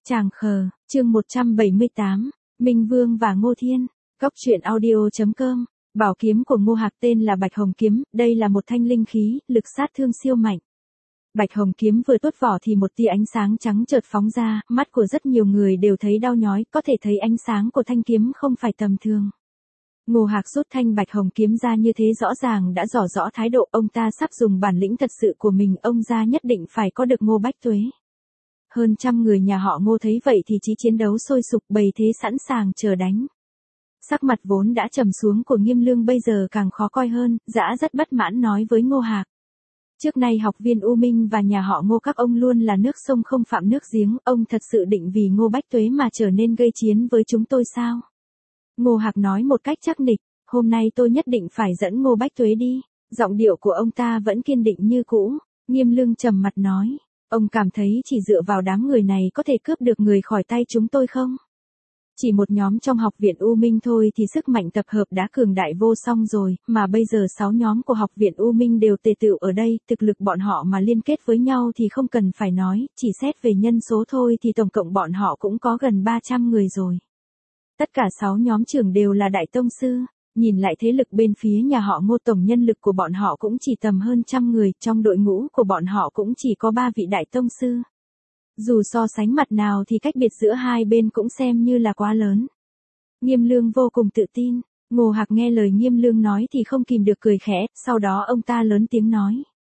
Tràng khờ, chương 178, Minh Vương và Ngô Thiên, Góc truyện audio.com, bảo kiếm của Ngô Hạc tên là Bạch Hồng Kiếm, đây là một thanh linh khí, lực sát thương siêu mạnh. Bạch Hồng Kiếm vừa tuốt vỏ thì một tia ánh sáng trắng chợt phóng ra, mắt của rất nhiều người đều thấy đau nhói, có thể thấy ánh sáng của thanh kiếm không phải tầm thường. Ngô Hạc rút thanh Bạch Hồng Kiếm ra như thế rõ ràng đã tỏ rõ thái độ ông ta sắp dùng bản lĩnh thật sự của mình, ông ra nhất định phải có được Ngô Bách Tuế. Hơn trăm người nhà họ Ngô thấy vậy thì chí chiến đấu sôi sục, bày thế sẵn sàng chờ đánh. Sắc mặt vốn đã trầm xuống của Nghiêm Lương bây giờ càng khó coi hơn, dã rất bất mãn nói với Ngô Hạc. Trước nay học viên U Minh và nhà họ Ngô các ông luôn là nước sông không phạm nước giếng, ông thật sự định vì Ngô Bách Tuế mà trở nên gây chiến với chúng tôi sao? Ngô Hạc nói một cách chắc nịch, hôm nay tôi nhất định phải dẫn Ngô Bách Tuế đi. Giọng điệu của ông ta vẫn kiên định như cũ. Nghiêm Lương trầm mặt nói, ông cảm thấy chỉ dựa vào đám người này có thể cướp được người khỏi tay chúng tôi không? Chỉ một nhóm trong học viện U Minh thôi thì sức mạnh tập hợp đã cường đại vô song rồi, mà bây giờ 6 nhóm của học viện U Minh đều tề tựu ở đây, thực lực bọn họ mà liên kết với nhau thì không cần phải nói, chỉ xét về nhân số thôi thì tổng cộng bọn họ cũng có gần 300 người rồi. Tất cả 6 nhóm trưởng đều là đại tông sư, nhìn lại thế lực bên phía nhà họ Ngô, tổng nhân lực của bọn họ cũng chỉ tầm hơn trăm người, trong đội ngũ của bọn họ cũng chỉ có 3 vị đại tông sư. Dù so sánh mặt nào thì cách biệt giữa hai bên cũng xem như là quá lớn. Nghiêm Lương vô cùng tự tin, Ngô Hạc nghe lời Nghiêm Lương nói thì không kìm được cười khẽ, sau đó ông ta lớn tiếng nói.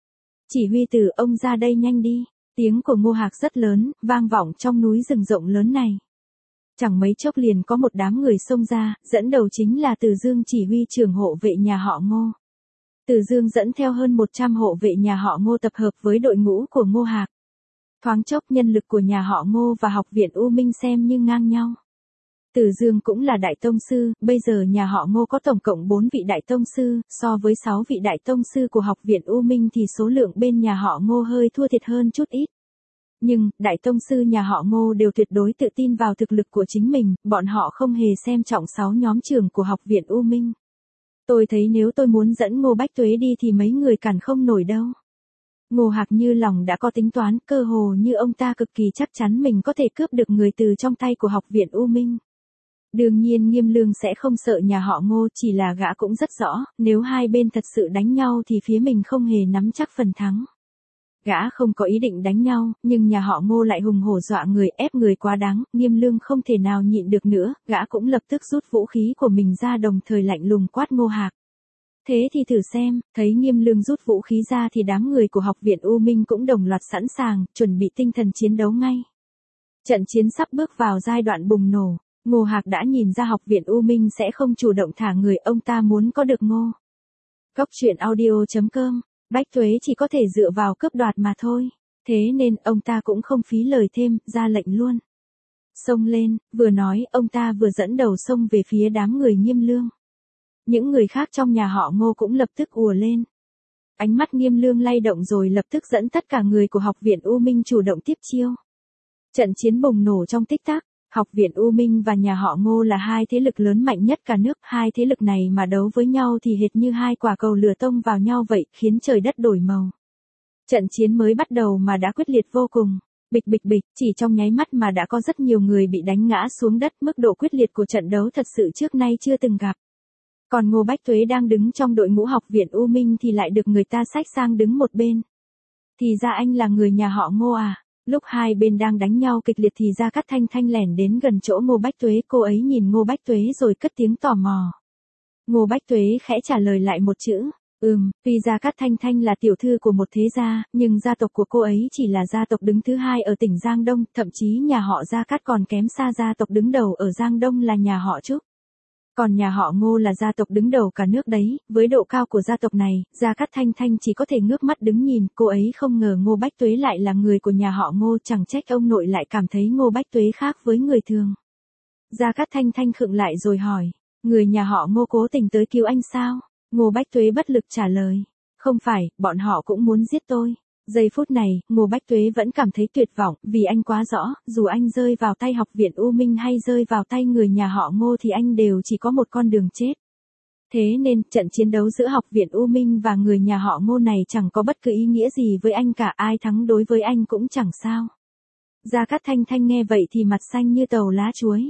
Chỉ huy tử, ông ra đây nhanh đi, tiếng của Ngô Hạc rất lớn, vang vọng trong núi rừng rộng lớn này. Chẳng mấy chốc liền có một đám người xông ra, dẫn đầu chính là Từ Dương, chỉ huy trưởng hộ vệ nhà họ Ngô. Từ Dương dẫn theo hơn 100 hộ vệ nhà họ Ngô tập hợp với đội ngũ của Ngô Hạc. Thoáng chốc nhân lực của nhà họ Ngô và học viện U Minh xem như ngang nhau. Từ Dương cũng là đại tông sư, bây giờ nhà họ Ngô có tổng cộng 4 vị đại tông sư, so với 6 vị đại tông sư của học viện U Minh thì số lượng bên nhà họ Ngô hơi thua thiệt hơn chút ít. Nhưng, đại tông sư nhà họ Ngô đều tuyệt đối tự tin vào thực lực của chính mình, bọn họ không hề xem trọng 6 nhóm trưởng của học viện U Minh. Tôi thấy nếu tôi muốn dẫn Ngô Bách Tuế đi thì mấy người cản không nổi đâu. Ngô Hạc như lòng đã có tính toán, cơ hồ như ông ta cực kỳ chắc chắn mình có thể cướp được người từ trong tay của học viện U Minh. Đương nhiên Nghiêm Lương sẽ không sợ nhà họ Ngô, chỉ là gã cũng rất rõ, nếu hai bên thật sự đánh nhau thì phía mình không hề nắm chắc phần thắng. Gã không có ý định đánh nhau, nhưng nhà họ Ngô lại hùng hổ dọa người, ép người quá đáng, Nghiêm Lương không thể nào nhịn được nữa, gã cũng lập tức rút vũ khí của mình ra, đồng thời lạnh lùng quát Ngô Hạc. Thế thì thử xem, thấy Nghiêm Lương rút vũ khí ra thì đám người của học viện U Minh cũng đồng loạt sẵn sàng, chuẩn bị tinh thần chiến đấu ngay. Trận chiến sắp bước vào giai đoạn bùng nổ, Ngô Hạc đã nhìn ra học viện U Minh sẽ không chủ động thả người, ông ta muốn có được Ngô. Góc truyện audio.com, Bách Tuế chỉ có thể dựa vào cướp đoạt mà thôi, thế nên ông ta cũng không phí lời thêm, ra lệnh luôn. Xông lên, vừa nói ông ta vừa dẫn đầu xông về phía đám người Nghiêm Lương. Những người khác trong nhà họ Ngô cũng lập tức ùa lên. Ánh mắt Nghiêm Lương lay động rồi lập tức dẫn tất cả người của học viện U Minh chủ động tiếp chiêu. Trận chiến bùng nổ trong tích tắc, học viện U Minh và nhà họ Ngô là hai thế lực lớn mạnh nhất cả nước, hai thế lực này mà đấu với nhau thì hệt như hai quả cầu lửa tông vào nhau vậy, khiến trời đất đổi màu. Trận chiến mới bắt đầu mà đã quyết liệt vô cùng. Bịch bịch bịch, chỉ trong nháy mắt mà đã có rất nhiều người bị đánh ngã xuống đất, mức độ quyết liệt của trận đấu thật sự trước nay chưa từng gặp. Còn Ngô Bách Tuế đang đứng trong đội ngũ học viện U Minh thì lại được người ta xách sang đứng một bên. Thì ra anh là người nhà họ Ngô à? Lúc hai bên đang đánh nhau kịch liệt thì Gia Cát Thanh Thanh lẻn đến gần chỗ Ngô Bách Tuế, cô ấy nhìn Ngô Bách Tuế rồi cất tiếng tò mò. Ngô Bách Tuế khẽ trả lời lại một chữ, tuy Gia Cát Thanh Thanh là tiểu thư của một thế gia, nhưng gia tộc của cô ấy chỉ là gia tộc đứng thứ hai ở tỉnh Giang Đông, thậm chí nhà họ Gia Cát còn kém xa gia tộc đứng đầu ở Giang Đông là nhà họ Trúc. Còn nhà họ Ngô là gia tộc đứng đầu cả nước đấy, với độ cao của gia tộc này, Gia Cát Thanh Thanh chỉ có thể ngước mắt đứng nhìn, cô ấy không ngờ Ngô Bách Tuế lại là người của nhà họ Ngô, chẳng trách ông nội lại cảm thấy Ngô Bách Tuế khác với người thường. Gia Cát Thanh Thanh khựng lại rồi hỏi, người nhà họ Ngô cố tình tới cứu anh sao? Ngô Bách Tuế bất lực trả lời, không phải, bọn họ cũng muốn giết tôi. Giây phút này, Ngô Bách Tuế vẫn cảm thấy tuyệt vọng, vì anh quá rõ, dù anh rơi vào tay học viện U Minh hay rơi vào tay người nhà họ Ngô thì anh đều chỉ có một con đường chết. Thế nên, trận chiến đấu giữa học viện U Minh và người nhà họ Ngô này chẳng có bất cứ ý nghĩa gì với anh cả, ai thắng đối với anh cũng chẳng sao. Gia Cát Thanh Thanh nghe vậy thì mặt xanh như tàu lá chuối.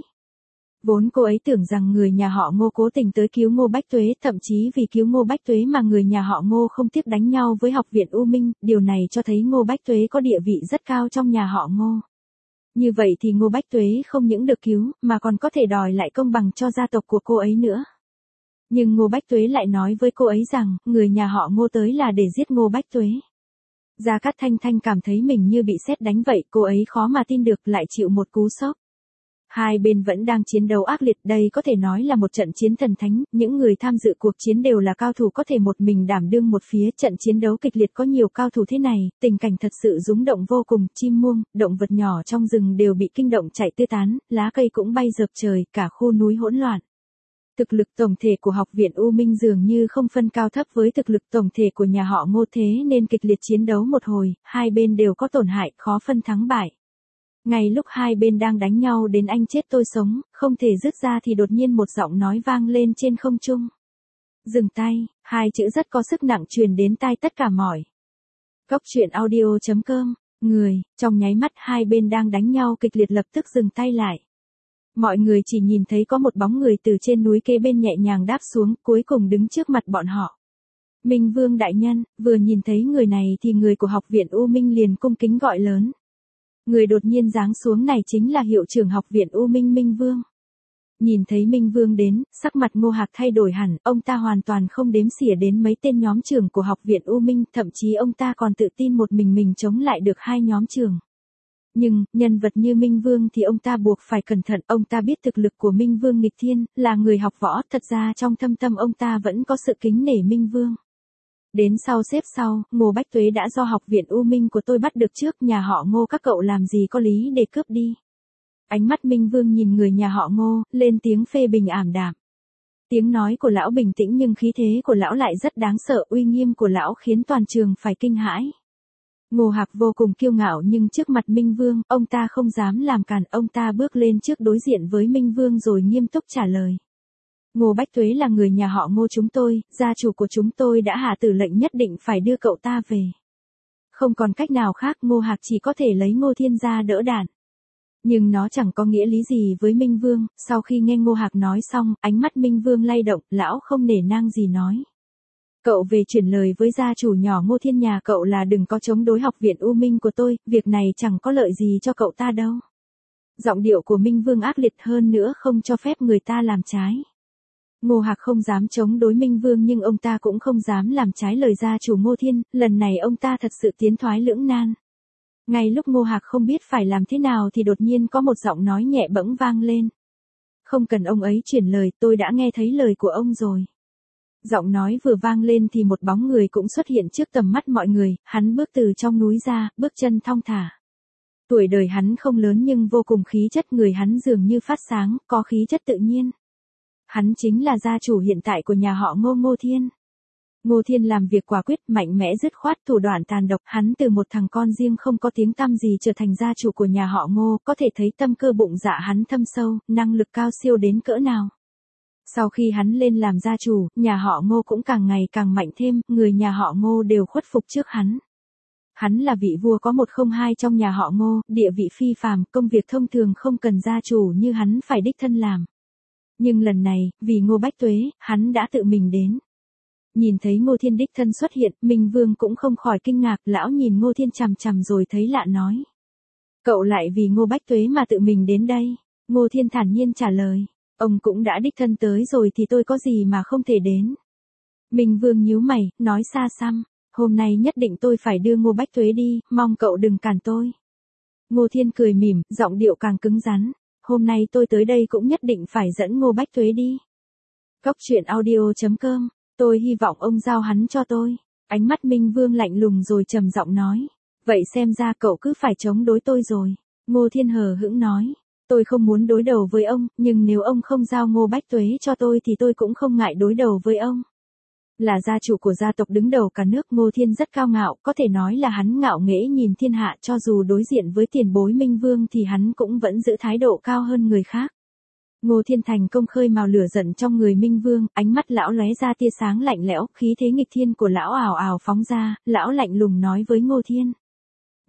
Vốn cô ấy tưởng rằng người nhà họ Ngô cố tình tới cứu Ngô Bách Tuế, thậm chí vì cứu Ngô Bách Tuế mà người nhà họ Ngô không tiếc đánh nhau với học viện U Minh, điều này cho thấy Ngô Bách Tuế có địa vị rất cao trong nhà họ Ngô. Như vậy thì Ngô Bách Tuế không những được cứu, mà còn có thể đòi lại công bằng cho gia tộc của cô ấy nữa. Nhưng Ngô Bách Tuế lại nói với cô ấy rằng, người nhà họ Ngô tới là để giết Ngô Bách Tuế. Gia Cát Thanh Thanh cảm thấy mình như bị sét đánh vậy, cô ấy khó mà tin được lại chịu một cú sốc. Hai bên vẫn đang chiến đấu ác liệt, đây có thể nói là một trận chiến thần thánh, những người tham dự cuộc chiến đều là cao thủ có thể một mình đảm đương một phía, trận chiến đấu kịch liệt có nhiều cao thủ thế này, tình cảnh thật sự rúng động vô cùng, chim muông, động vật nhỏ trong rừng đều bị kinh động chạy tứ tán, lá cây cũng bay dợp trời, cả khu núi hỗn loạn. Thực lực tổng thể của học viện U Minh dường như không phân cao thấp với thực lực tổng thể của nhà họ Ngô, thế nên kịch liệt chiến đấu một hồi, hai bên đều có tổn hại, khó phân thắng bại. Ngay lúc hai bên đang đánh nhau đến anh chết tôi sống, không thể dứt ra thì đột nhiên một giọng nói vang lên trên không trung. Dừng tay, hai chữ rất có sức nặng truyền đến tai tất cả mọi. Cốc truyện audio.com, trong nháy mắt hai bên đang đánh nhau kịch liệt lập tức dừng tay lại. Mọi người chỉ nhìn thấy có một bóng người từ trên núi kế bên nhẹ nhàng đáp xuống, cuối cùng đứng trước mặt bọn họ. Minh Vương đại nhân, vừa nhìn thấy người này thì người của học viện U Minh liền cung kính gọi lớn. Người đột nhiên giáng xuống này chính là hiệu trưởng học viện U Minh Minh Vương. Nhìn thấy Minh Vương đến, sắc mặt Ngô Hạc thay đổi hẳn, ông ta hoàn toàn không đếm xỉa đến mấy tên nhóm trưởng của học viện U Minh, thậm chí ông ta còn tự tin một mình chống lại được hai nhóm trưởng. Nhưng, nhân vật như Minh Vương thì ông ta buộc phải cẩn thận, ông ta biết thực lực của Minh Vương nghịch thiên, là người học võ, thật ra trong thâm tâm ông ta vẫn có sự kính nể Minh Vương. Đến sau xếp sau, Ngô Bách Tuế đã do học viện U Minh của tôi bắt được trước, nhà họ Ngô các cậu làm gì có lý để cướp đi. Ánh mắt Minh Vương nhìn người nhà họ Ngô, lên tiếng phê bình ảm đạm. Tiếng nói của lão bình tĩnh nhưng khí thế của lão lại rất đáng sợ, uy nghiêm của lão khiến toàn trường phải kinh hãi. Ngô Hạc vô cùng kiêu ngạo nhưng trước mặt Minh Vương, ông ta không dám làm cản, ông ta bước lên trước đối diện với Minh Vương rồi nghiêm túc trả lời. Ngô Bách Tuế là người nhà họ Ngô chúng tôi, gia chủ của chúng tôi đã hạ tử lệnh nhất định phải đưa cậu ta về. Không còn cách nào khác, Ngô Hạc chỉ có thể lấy Ngô Thiên ra đỡ đạn. Nhưng nó chẳng có nghĩa lý gì với Minh Vương, sau khi nghe Ngô Hạc nói xong, ánh mắt Minh Vương lay động, lão không nể nang gì nói. Cậu về chuyển lời với gia chủ nhỏ Ngô Thiên nhà cậu là đừng có chống đối học viện U Minh của tôi, việc này chẳng có lợi gì cho cậu ta đâu. Giọng điệu của Minh Vương ác liệt hơn nữa, không cho phép người ta làm trái. Ngô Hạc không dám chống đối Minh Vương nhưng ông ta cũng không dám làm trái lời gia chủ Ngô Thiên, lần này ông ta thật sự tiến thoái lưỡng nan. Ngay lúc Ngô Hạc không biết phải làm thế nào thì đột nhiên có một giọng nói nhẹ bẫng vang lên. Không cần ông ấy chuyển lời, tôi đã nghe thấy lời của ông rồi. Giọng nói vừa vang lên thì một bóng người cũng xuất hiện trước tầm mắt mọi người, hắn bước từ trong núi ra, bước chân thong thả. Tuổi đời hắn không lớn nhưng vô cùng khí chất, người hắn dường như phát sáng, có khí chất tự nhiên. Hắn chính là gia chủ hiện tại của nhà họ Ngô, Ngô Thiên. Ngô Thiên làm việc quả quyết, mạnh mẽ dứt khoát, thủ đoạn tàn độc, hắn từ một thằng con riêng không có tiếng tăm gì trở thành gia chủ của nhà họ Ngô, có thể thấy tâm cơ bụng dạ hắn thâm sâu, năng lực cao siêu đến cỡ nào. Sau khi hắn lên làm gia chủ, nhà họ Ngô cũng càng ngày càng mạnh thêm, người nhà họ Ngô đều khuất phục trước hắn. Hắn là vị vua có 102 trong nhà họ Ngô, địa vị phi phàm, công việc thông thường không cần gia chủ như hắn phải đích thân làm. Nhưng lần này, vì Ngô Bách Tuế, hắn đã tự mình đến. Nhìn thấy Ngô Thiên đích thân xuất hiện, Minh Vương cũng không khỏi kinh ngạc, lão nhìn Ngô Thiên chằm chằm rồi thấy lạ nói. Cậu lại vì Ngô Bách Tuế mà tự mình đến đây. Ngô Thiên thản nhiên trả lời. Ông cũng đã đích thân tới rồi thì tôi có gì mà không thể đến. Minh Vương nhíu mày, nói xa xăm. Hôm nay nhất định tôi phải đưa Ngô Bách Tuế đi, mong cậu đừng cản tôi. Ngô Thiên cười mỉm, giọng điệu càng cứng rắn. Hôm nay tôi tới đây cũng nhất định phải dẫn Ngô Bách Tuế đi. Cốc truyện audio.com, tôi hy vọng ông giao hắn cho tôi. Ánh mắt Minh Vương lạnh lùng rồi trầm giọng nói. Vậy xem ra cậu cứ phải chống đối tôi rồi. Ngô Thiên hờ hững nói. Tôi không muốn đối đầu với ông, nhưng nếu ông không giao Ngô Bách Tuế cho tôi thì tôi cũng không ngại đối đầu với ông. Là gia chủ của gia tộc đứng đầu cả nước, Ngô Thiên rất cao ngạo, có thể nói là hắn ngạo nghễ nhìn thiên hạ, cho dù đối diện với tiền bối Minh Vương thì hắn cũng vẫn giữ thái độ cao hơn người khác. Ngô Thiên thành công khơi mào lửa giận trong người Minh Vương, ánh mắt lão lóe ra tia sáng lạnh lẽo, khí thế nghịch thiên của lão ào ào phóng ra, lão lạnh lùng nói với Ngô Thiên.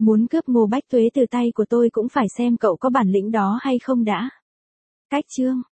Muốn cướp Ngô Bách Tuế từ tay của tôi cũng phải xem cậu có bản lĩnh đó hay không đã. Cách chương